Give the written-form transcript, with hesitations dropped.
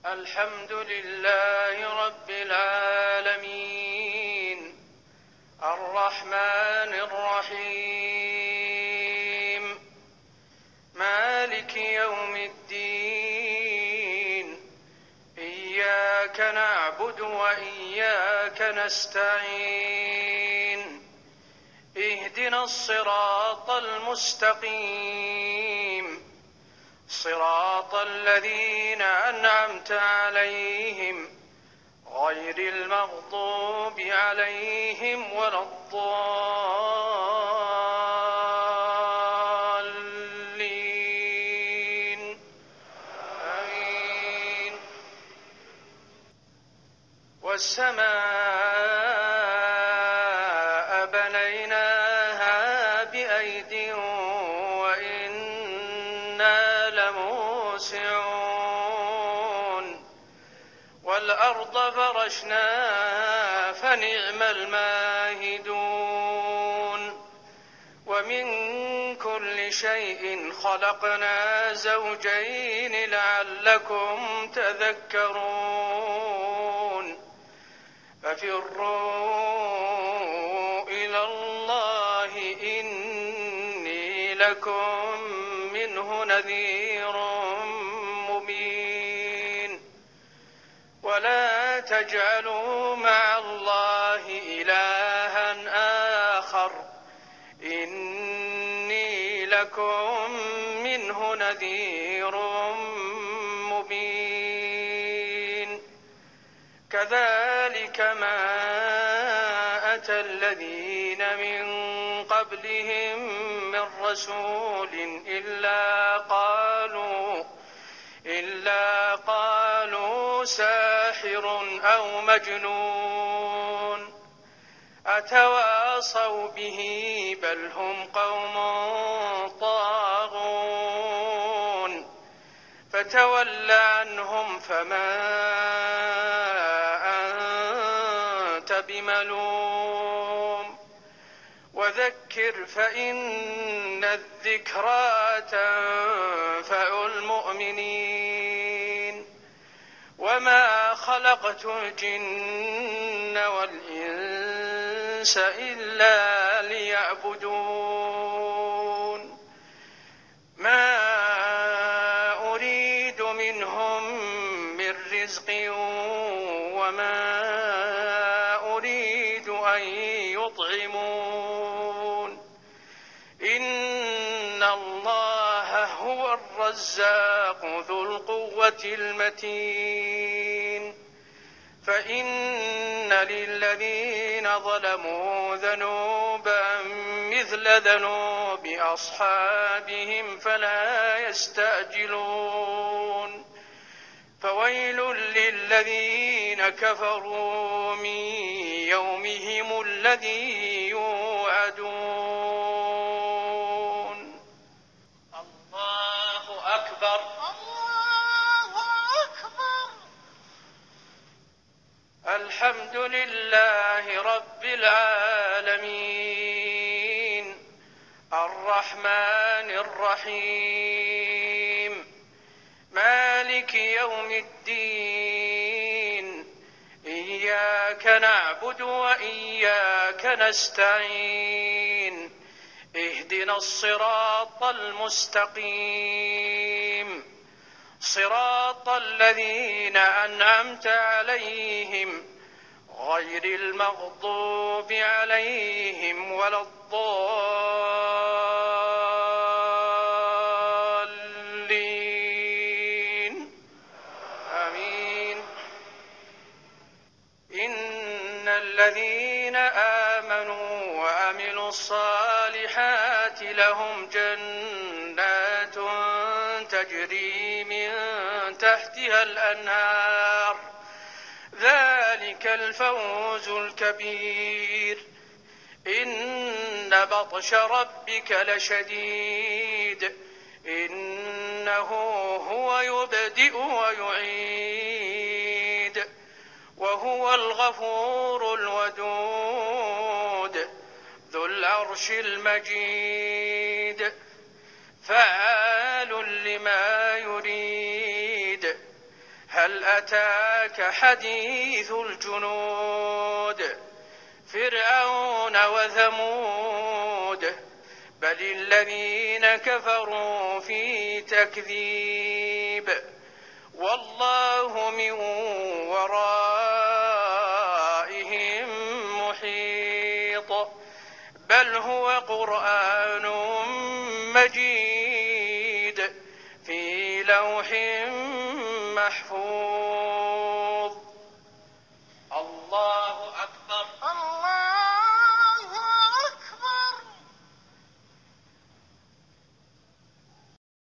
الحمد لله رب العالمين الرحمن الرحيم مالك يوم الدين إياك نعبد وإياك نستعين اهدنا الصراط المستقيم صراط الذين أنعمت عليهم غير المغضوب عليهم ولا الضالين آمين. والسماء بنيناها بأيد وإنا لموسعون والأرض فرشناها فنعم الماهدون ومن كل شيء خلقنا زوجين لعلكم تذكرون ففروا إلى الله إني لكم منه نذير مبين ولا تجعلوا مع الله إلها آخر إني لكم منه نذير مبين كذلك ما أتى الذين من قبلهم من رسول إلا قالوا ساحر أو مجنون أتواصوا به بل هم قوم طاغون فتول عنهم فما أنت بملوم وذكر فإن الذكرى تنفع المؤمنين وما خلقت الجن والإنس إلا ليعبدون ما أريد منهم من رزق وما أريد أن يطعمون إن الله هو الرزاق ذو القوة المتين فإن للذين ظلموا ذنوبا مثل ذنوب أصحابهم فلا يستعجلون فويل للذين كفروا من يومهم الذي يوعدون. الله أكبر الله أكبر. الحمد لله رب العالمين الرحمن الرحيم مالك يوم الدين إياك نعبد وإياك نستعين اهدنا الصراط المستقيم صراط الذين أنعمت عليهم غير المغضوب عليهم ولا الضالين آمين. إن الذين آمنوا وعملوا الصالحات لهم جنات تجري من تحتها الأنهار ذلك الفوز الكبير إن بطش ربك لشديد إنه هو يبدئ ويعيد وهو الغفور الودود ذو العرش المجيد فعال لما يريد هل أتاك حديث الجنود فرعون وثمود بل الذين كفروا في تكذيب والله من ورائهم محيط بل هو قرآن مجيد في لوح محفوظ الله